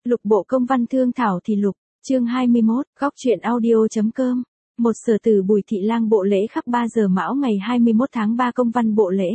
Lục bộ công văn thương thảo thì lục, chương 21, góc truyện audio.com. Một sở tử Bùi Thị Lang bộ lễ khắc 3 giờ mão ngày 21 tháng 3 công văn bộ lễ.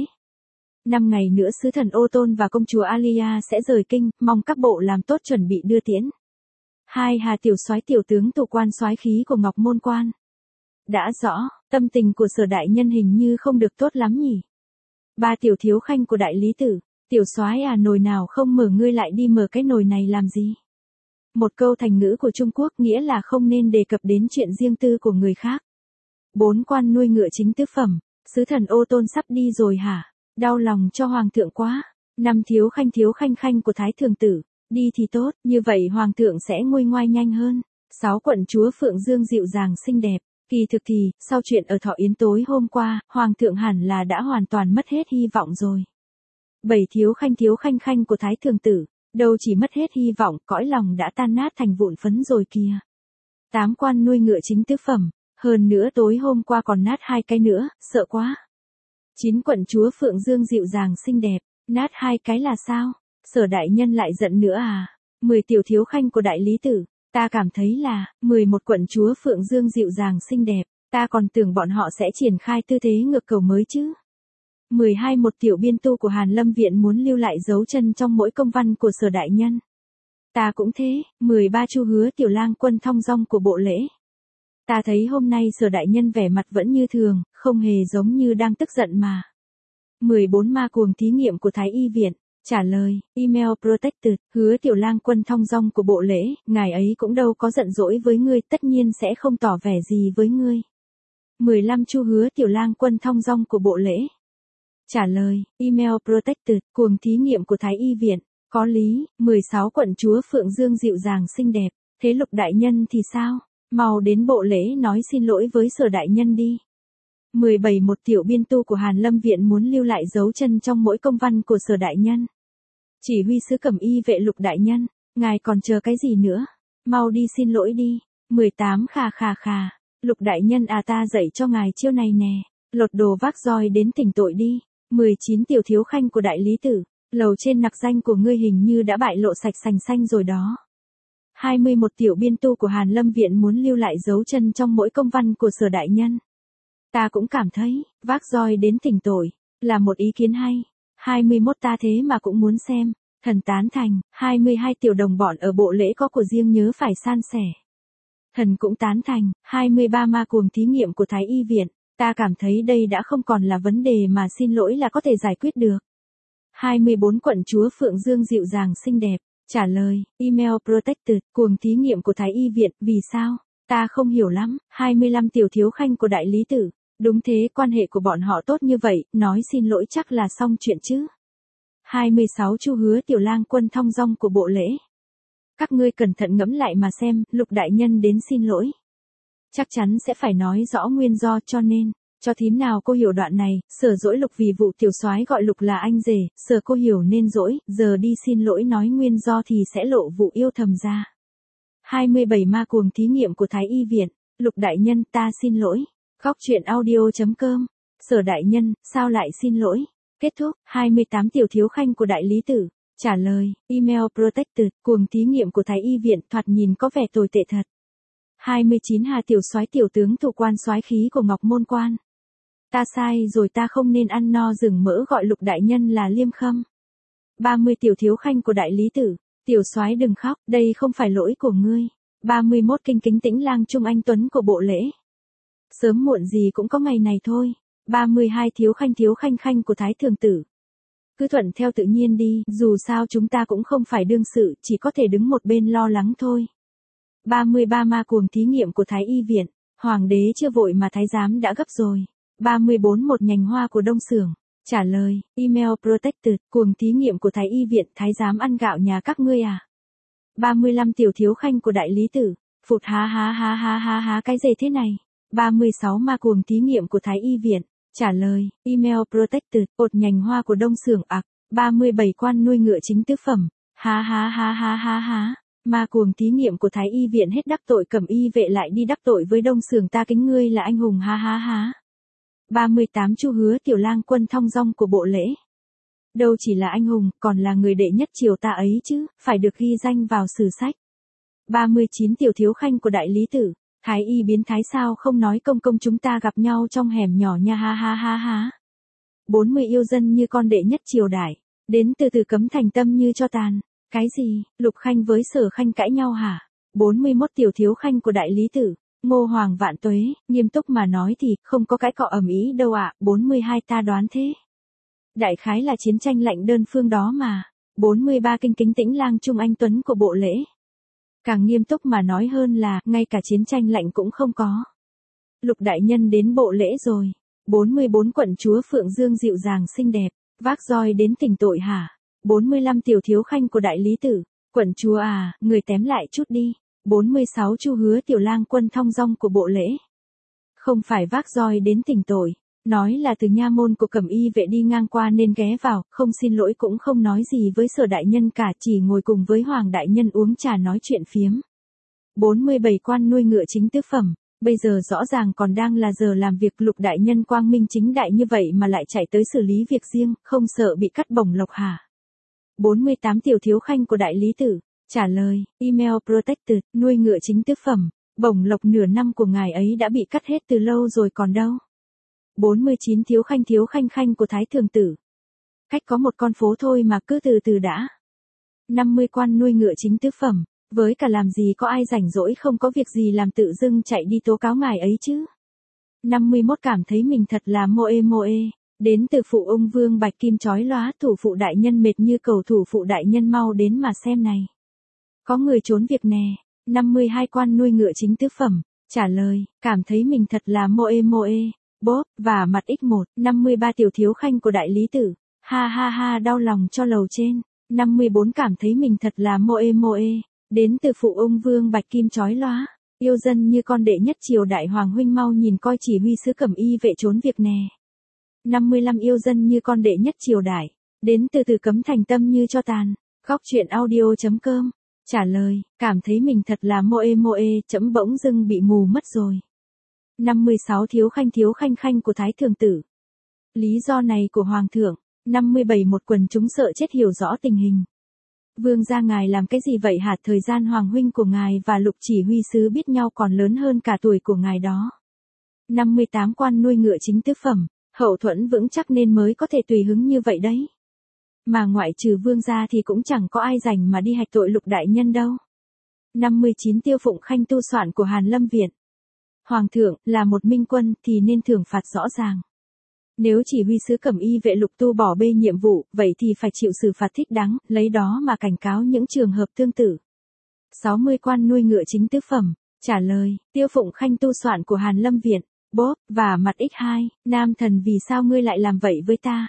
5 ngày nữa sứ thần Ô Tôn và công chúa Alia sẽ rời kinh, mong các bộ làm tốt chuẩn bị đưa tiễn. 2. Hà tiểu soái tiểu tướng tụ quan soái khí của Ngọc Môn Quan. Đã rõ, tâm tình của Sở đại nhân hình như không được tốt lắm nhỉ. 3. Tiểu thiếu khanh của đại lý tử, tiểu soái à, nồi nào không mở ngươi lại đi mở cái nồi này làm gì? Một câu thành ngữ của Trung Quốc nghĩa là không nên đề cập đến chuyện riêng tư của người khác. 4. Quan nuôi ngựa chính tứ phẩm, sứ thần Ô Tôn sắp đi rồi hả? Đau lòng cho hoàng thượng quá. 5. Thiếu khanh khanh của thái thường tử, đi thì tốt, như vậy hoàng thượng sẽ nguôi ngoai nhanh hơn. 6. Quận chúa Phượng Dương dịu dàng xinh đẹp, kỳ thực thì, sau chuyện ở Thọ Yến tối hôm qua, hoàng thượng hẳn là đã hoàn toàn mất hết hy vọng rồi. 7. Thiếu khanh khanh của thái thường tử, đâu chỉ mất hết hy vọng, cõi lòng đã tan nát thành vụn phấn rồi kìa. 8. Quan nuôi ngựa chính tứ phẩm, hơn nữa tối hôm qua còn nát 2 cái nữa, sợ quá. 9. Quận chúa Phượng Dương dịu dàng xinh đẹp, nát 2 cái là sao? Sở đại nhân lại giận nữa à? 10. Tiểu thiếu khanh của đại lý tử, ta cảm thấy là, 11. Quận chúa Phượng Dương dịu dàng xinh đẹp, ta còn tưởng bọn họ sẽ triển khai tư thế ngược cầu mới chứ. 12. Một tiểu biên tu của Hàn Lâm Viện muốn lưu lại dấu chân trong mỗi công văn của Sở đại nhân. Ta cũng thế. 13. Chu hứa tiểu lang quân thong dong của bộ lễ. Ta thấy hôm nay Sở đại nhân vẻ mặt vẫn như thường, không hề giống như đang tức giận mà. 14. Ma cuồng thí nghiệm của Thái y viện. Trả lời, email protected, hứa tiểu lang quân thong dong của bộ lễ, ngài ấy cũng đâu có giận dỗi với ngươi, tất nhiên sẽ không tỏ vẻ gì với ngươi. 15. Chu hứa tiểu lang quân thong dong của bộ lễ. Trả lời, email protected, cuồng thí nghiệm của Thái y viện, có lý. 16. Quận chúa Phượng Dương dịu dàng xinh đẹp, thế Lục đại nhân thì sao? Mau đến bộ lễ nói xin lỗi với Sở đại nhân đi. 17. Một tiểu biên tu của Hàn Lâm Viện muốn lưu lại dấu chân trong mỗi công văn của Sở đại nhân. Chỉ huy sứ Cẩm Y vệ Lục đại nhân, ngài còn chờ cái gì nữa? Mau đi xin lỗi đi. 18. Khà. Lục đại nhân à, ta dạy cho ngài chiêu này nè, lột đồ vác roi đến tỉnh tội đi. 19. Tiểu thiếu khanh của đại lý tử, lầu trên nặc danh của ngươi hình như đã bại lộ sạch sành xanh rồi đó. 21. Tiểu biên tu của Hàn Lâm Viện muốn lưu lại dấu chân trong mỗi công văn của Sở đại nhân. Ta cũng cảm thấy, vác roi đến tỉnh tội, là một ý kiến hay. 21. Ta thế mà cũng muốn xem, thần tán thành. 22. Tiểu đồng bọn ở bộ lễ có của riêng nhớ phải san sẻ. Thần cũng tán thành. 23. Ma cuồng thí nghiệm của Thái y viện, ta cảm thấy đây đã không còn là vấn đề mà xin lỗi là có thể giải quyết được. 24. Quận chúa Phượng Dương dịu dàng xinh đẹp. Trả lời, email protected, cuồng thí nghiệm của Thái y viện, vì sao? Ta không hiểu lắm. 25. Tiểu thiếu khanh của đại lý tử, đúng thế, quan hệ của bọn họ tốt như vậy, nói xin lỗi chắc là xong chuyện chứ. 26. Chu hứa tiểu lang quân thong dong của bộ lễ. Các ngươi cẩn thận ngẫm lại mà xem, Lục đại nhân đến xin lỗi, chắc chắn sẽ phải nói rõ nguyên do, cho nên, cho thím nào cô hiểu đoạn này, Sở dỗi Lục vì vụ tiểu soái gọi Lục là anh rể, Sở cô hiểu nên dỗi, giờ đi xin lỗi nói nguyên do thì sẽ lộ vụ yêu thầm ra. 27. Ma cuồng thí nghiệm của Thái y viện, Lục đại nhân, ta xin lỗi. Góc truyện audio.com. Sở đại nhân, sao lại xin lỗi? Kết thúc. 28. Tiểu thiếu khanh của đại lý tử. Trả lời, email protected, cuồng thí nghiệm của Thái y viện, thoạt nhìn có vẻ tồi tệ thật. 29. Hà tiểu soái tiểu tướng thủ quan soái khí của Ngọc Môn Quan. Ta sai rồi, ta không nên ăn no rừng mỡ gọi Lục đại nhân là liêm khâm. 30. Tiểu thiếu khanh của đại lý tử. Tiểu soái đừng khóc, đây không phải lỗi của ngươi. 31. Kinh kính tĩnh lang trung anh tuấn của bộ lễ. Sớm muộn gì cũng có ngày này thôi. 32. Thiếu khanh khanh của Thái thường tử. Cứ thuận theo tự nhiên đi, dù sao chúng ta cũng không phải đương sự, chỉ có thể đứng một bên lo lắng thôi. 33. Ma cuồng thí nghiệm của Thái y viện. Hoàng đế chưa vội mà thái giám đã gấp rồi. 34. Một nhành hoa của Đông Xưởng. Trả lời, email protected, cuồng thí nghiệm của Thái y viện, thái giám ăn gạo nhà các ngươi à? 35. Tiểu thiếu khanh của đại lý tử. Phụt há cái gì thế này? 36. Ma cuồng thí nghiệm của Thái y viện. Trả lời, email protected, ột nhành hoa của Đông Xưởng ặc. 37. Quan nuôi ngựa chính tứ phẩm. Há. Ma cuồng thí nghiệm của Thái y viện hết đắc tội Cẩm Y vệ lại đi đắc tội với Đông Xưởng, ta kính ngươi là anh hùng há. 38. Chu hứa tiểu lang quân thong dong của bộ lễ. Đâu chỉ là anh hùng, còn là người đệ nhất triều ta ấy chứ, phải được ghi danh vào sử sách. 39 tiểu thiếu khanh của đại lý tử. Thái y biến thái sao không nói công công chúng ta gặp nhau trong hẻm nhỏ nha ha ha ha ha. 40 yêu dân như con đệ nhất triều đại. Đến từ từ cấm thành tâm như cho tàn. Cái gì, Lục Khanh với Sở Khanh cãi nhau hả? 41 tiểu thiếu khanh của đại lý tử. Ngô Hoàng vạn tuế, nghiêm túc mà nói thì không có cái cọ ầm ĩ đâu ạ. 42 ta đoán thế. Đại khái là chiến tranh lạnh đơn phương đó mà. 43 kinh kính tĩnh lang trung anh tuấn của bộ lễ. Càng nghiêm túc mà nói hơn là, ngay cả chiến tranh lạnh cũng không có. Lục đại nhân đến bộ lễ rồi. 44 quận chúa Phượng Dương dịu dàng xinh đẹp, vác roi đến tỉnh tội hả? 45 tiểu thiếu khanh của đại lý tử. Quận chúa à, người tém lại chút đi. 46 chu hứa tiểu lang quân thong dong của bộ lễ. Không phải vác roi đến tỉnh tội. Nói là từ nha môn của Cẩm Y vệ đi ngang qua nên ghé vào, không xin lỗi cũng không nói gì với Sở đại nhân cả, chỉ ngồi cùng với Hoàng đại nhân uống trà nói chuyện phiếm. 47 quan nuôi ngựa chính tứ phẩm, bây giờ rõ ràng còn đang là giờ làm việc. Lục đại nhân quang minh chính đại như vậy mà lại chạy tới xử lý việc riêng, không sợ bị cắt bổng lộc hả? 48 tiểu thiếu khanh của đại lý tử, trả lời, email protected, nuôi ngựa chính tứ phẩm, bổng lộc nửa năm của ngài ấy đã bị cắt hết từ lâu rồi còn đâu. 49 thiếu khanh khanh của Thái Thường Tử. Cách có một con phố thôi mà cứ từ từ đã. 50 quan nuôi ngựa chính tứ phẩm, với cả làm gì có ai rảnh rỗi không có việc gì làm tự dưng chạy đi tố cáo ngài ấy chứ. 51 cảm thấy mình thật là moe, đến từ phụ ung vương bạch kim chói lóa, thủ phụ đại nhân mệt như cầu, thủ phụ đại nhân mau đến mà xem này. Có người trốn việc nè. 52 quan nuôi ngựa chính tứ phẩm, trả lời, cảm thấy mình thật là moe. Bốp, và mặt x1, 53 tiểu thiếu khanh của đại lý tử. Ha ha ha, đau lòng cho lầu trên. 54 cảm thấy mình thật là moe. Đến từ phụ ung vương bạch kim chói lóa. Yêu dân như con đệ nhất triều đại, hoàng huynh mau nhìn coi chỉ huy sứ Cẩm Y vệ trốn việc nè. 55 yêu dân như con đệ nhất triều đại. Đến từ từ cấm thành tâm như cho tàn. Góc truyện audio.com. Trả lời, cảm thấy mình thật là moe, chấm bỗng dưng bị mù mất rồi. 56 thiếu khanh của Thái Thường Tử. Lý do này của Hoàng thượng. 57 một quần chúng sợ chết hiểu rõ tình hình. Vương gia ngài làm cái gì vậy hả? Thời gian hoàng huynh của ngài và Lục chỉ huy sứ biết nhau còn lớn hơn cả tuổi của ngài đó. 58 quan nuôi ngựa chính tứ phẩm, hậu thuẫn vững chắc nên mới có thể tùy hứng như vậy đấy. Mà ngoại trừ vương gia thì cũng chẳng có ai rảnh mà đi hạch tội Lục đại nhân đâu. 59 tiêu phụng khanh tu soạn của Hàn Lâm Viện. Hoàng thượng, là một minh quân thì nên thưởng phạt rõ ràng. Nếu chỉ huy sứ Cẩm Y vệ Lục tu bỏ bê nhiệm vụ, vậy thì phải chịu xử phạt thích đáng, lấy đó mà cảnh cáo những trường hợp tương tự. 60 quan nuôi ngựa chính tứ phẩm, trả lời, tiêu phụng khanh tu soạn của Hàn Lâm Viện, bốp, và mặt x2, nam thần vì sao ngươi lại làm vậy với ta?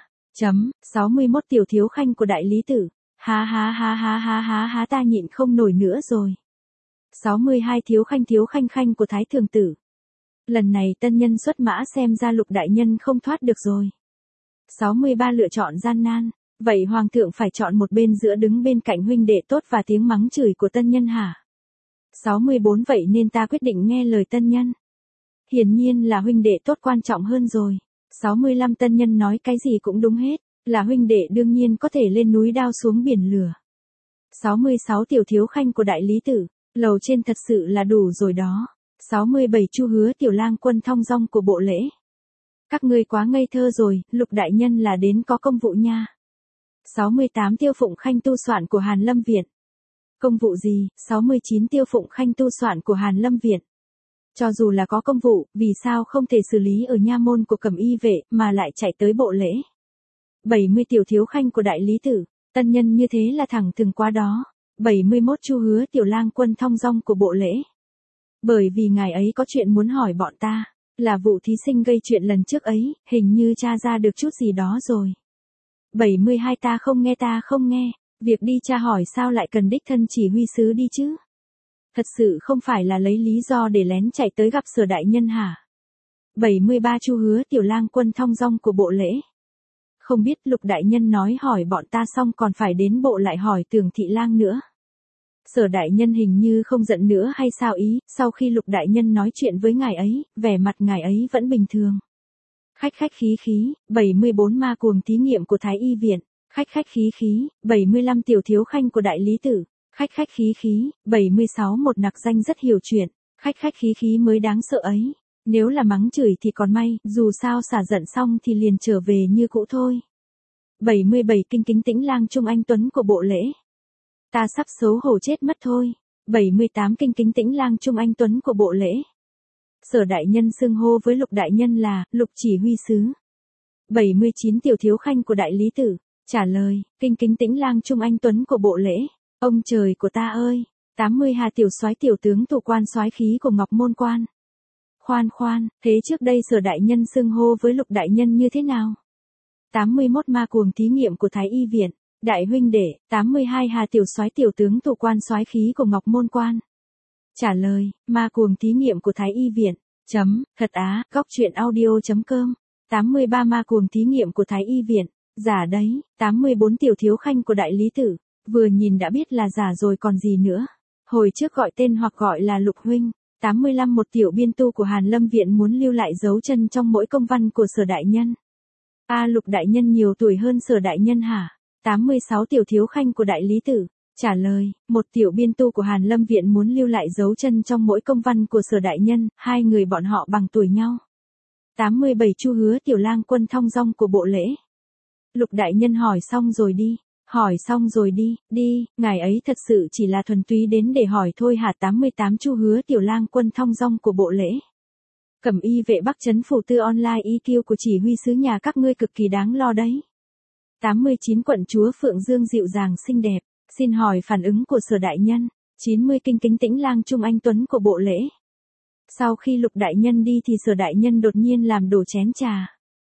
61 tiểu thiếu khanh của đại lý tử, ha ha ha ha ha ha ha, ta nhịn không nổi nữa rồi. 62 thiếu khanh của Thái Thường Tử. Lần này tân nhân xuất mã xem ra Lục đại nhân không thoát được rồi. 63 lựa chọn gian nan, vậy hoàng thượng phải chọn một bên giữa đứng bên cạnh huynh đệ tốt và tiếng mắng chửi của tân nhân hả? 64 vậy nên ta quyết định nghe lời tân nhân. Hiển nhiên là huynh đệ tốt quan trọng hơn rồi. 65 tân nhân nói cái gì cũng đúng hết, là huynh đệ đương nhiên có thể lên núi đao xuống biển lửa. 66 tiểu thiếu khanh của đại lý tử, lầu trên thật sự là đủ rồi đó. 67 chu hứa tiểu lang quân thong dong của bộ lễ. Các ngươi quá ngây thơ rồi, Lục đại nhân là đến có công vụ nha. 68 tiêu phụng khanh tu soạn của Hàn Lâm Viện. Công vụ gì? 69 tiêu phụng khanh tu soạn của Hàn Lâm Viện. Cho dù là có công vụ, vì sao không thể xử lý ở nha môn của Cẩm Y vệ mà lại chạy tới bộ lễ? 70 tiểu thiếu khanh của đại lý tử, tân nhân như thế là thẳng thừng quá đó. 71 chu hứa tiểu lang quân thong dong của bộ lễ. Bởi vì ngài ấy có chuyện muốn hỏi bọn ta, là vụ thí sinh gây chuyện lần trước ấy, hình như tra ra được chút gì đó rồi. 72 ta không nghe, việc đi tra hỏi sao lại cần đích thân chỉ huy sứ đi chứ? Thật sự không phải là lấy lý do để lén chạy tới gặp Sở đại nhân hả? 73 chu hứa tiểu lang quân thong dong của bộ lễ. Không biết Lục đại nhân nói hỏi bọn ta xong còn phải đến bộ lại hỏi Tưởng thị lang nữa. Sở đại nhân hình như không giận nữa hay sao ý, sau khi Lục đại nhân nói chuyện với ngài ấy, vẻ mặt ngài ấy vẫn bình thường. Khách khí, 74 ma cuồng thí nghiệm của Thái y viện, Khách khách khí khí, 75 tiểu thiếu khanh của đại lý tử. Khách khách khí khí, 76 một nặc danh rất hiểu chuyện. Khách khách khí khí mới đáng sợ ấy. Nếu là mắng chửi thì còn may, dù sao xả giận xong thì liền trở về như cũ thôi. 77 kinh kính tĩnh lang Trung Anh Tuấn của bộ lễ. Ta sắp xấu hổ chết mất thôi. 78 kinh kính tĩnh lang Trung Anh Tuấn của bộ lễ. Sở đại nhân xưng hô với Lục đại nhân là Lục chỉ huy sứ. 79 tiểu thiếu khanh của đại lý tử. Trả lời, kinh kính tĩnh lang Trung Anh Tuấn của bộ lễ. Ông trời của ta ơi. 80 hà tiểu soái tiểu tướng thủ quan soái khí của Ngọc Môn Quan. Khoan khoan, thế trước đây sở đại nhân xưng hô với Lục đại nhân như thế nào? 81 ma cuồng thí nghiệm của Thái Y Viện. Đại huynh đệ, 82 hà tiểu soái tiểu tướng thủ quan soái khí của Ngọc Môn Quan. Trả lời, ma cuồng thí nghiệm của Thái Y Viện. Thật á, góc truyện audio.com. 83 ma cuồng thí nghiệm của Thái Y Viện. Giả đấy, 84 tiểu thiếu khanh của đại lý tử. Vừa nhìn đã biết là giả rồi còn gì nữa. Hồi trước gọi tên hoặc gọi là Lục huynh. 85 một tiểu biên tu của Hàn Lâm Viện muốn lưu lại dấu chân trong mỗi công văn của sở đại nhân. Lục đại nhân nhiều tuổi hơn sở đại nhân hả? 86 tiểu thiếu khanh của đại lý tử. Trả lời, một tiểu biên tu của Hàn Lâm Viện muốn lưu lại dấu chân trong mỗi công văn của sở đại nhân, hai người bọn họ bằng tuổi nhau. 87 Chu Hứa tiểu lang quân thong dong của bộ lễ. Lục đại nhân hỏi xong rồi đi. Hỏi xong rồi đi, ngài ấy thật sự chỉ là thuần túy đến để hỏi thôi hả? 88 Chu Hứa tiểu lang quân thong dong của bộ lễ. Cẩm y vệ Bắc trấn phủ tư online EQ của chỉ huy sứ nhà các ngươi cực kỳ đáng lo đấy. 89 quận chúa Phượng Dương dịu dàng xinh đẹp, xin hỏi phản ứng của sở đại nhân. 90 kinh kính tĩnh lang Trung Anh Tuấn của bộ lễ. Sau khi Lục đại nhân đi thì sở đại nhân đột nhiên làm đổ chén trà.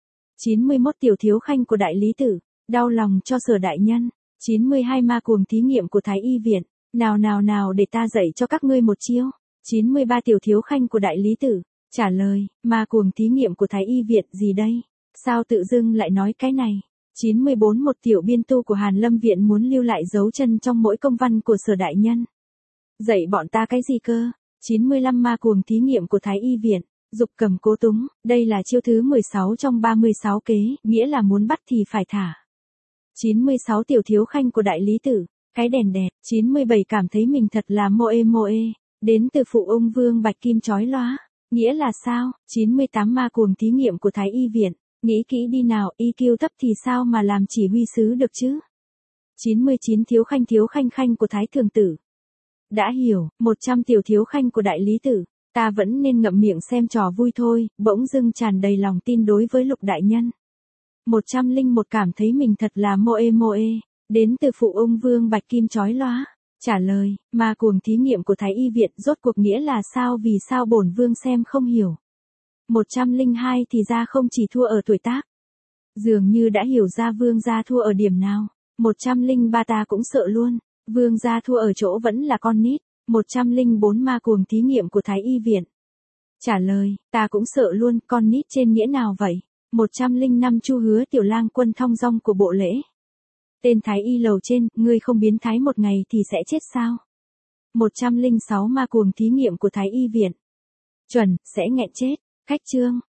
91 tiểu thiếu khanh của đại lý tử, đau lòng cho sở đại nhân. 92 ma cuồng thí nghiệm của Thái Y Viện, nào để ta dạy cho các ngươi một chiêu. 93 tiểu thiếu khanh của đại lý tử. Trả lời, ma cuồng thí nghiệm của Thái Y Viện gì đây? Sao tự dưng lại nói cái này? 94 một tiểu biên tu của Hàn Lâm Viện muốn lưu lại dấu chân trong mỗi công văn của sở đại nhân. Dạy bọn ta cái gì cơ? 95 ma cuồng thí nghiệm của Thái Y Viện, dục cầm cố túng, đây là chiêu thứ 16 trong 36 kế, nghĩa là muốn bắt thì phải thả. 96 tiểu thiếu khanh của đại lý tử, cái đèn đẹp. 97 cảm thấy mình thật là moe, đến từ phụ ung vương bạch kim chói lóa. Nghĩa là sao? 98 ma cuồng thí nghiệm của Thái Y Viện, nghĩ kỹ đi nào, EQ thấp thì sao mà làm chỉ huy sứ được chứ? 99 thiếu khanh của Thái Thường Tử. Đã hiểu, 100 tiểu thiếu khanh của đại lý tử, ta vẫn nên ngậm miệng xem trò vui thôi, bỗng dưng tràn đầy lòng tin đối với Lục đại nhân. 101 cảm thấy mình thật là moe, đến từ phụ ung vương bạch kim chói lóa. Trả lời, ma cuồng thí nghiệm của Thái Y Viện rốt cuộc nghĩa là sao, vì sao bổn vương xem không hiểu. 102 thì ra không chỉ thua ở tuổi tác. Dường như đã hiểu ra vương gia thua ở điểm nào. 103 ta cũng sợ luôn. Vương gia thua ở chỗ vẫn là con nít. 104 ma cuồng thí nghiệm của Thái Y Viện. Trả lời, ta cũng sợ luôn, con nít trên nghĩa nào vậy? 105 Chu Hứa tiểu lang quân thong dong của bộ lễ. Tên Thái Y lầu trên, ngươi không biến thái một ngày thì sẽ chết sao? 106 ma cuồng thí nghiệm của Thái Y Viện. Chuẩn, sẽ nghẹn chết. Khách chương.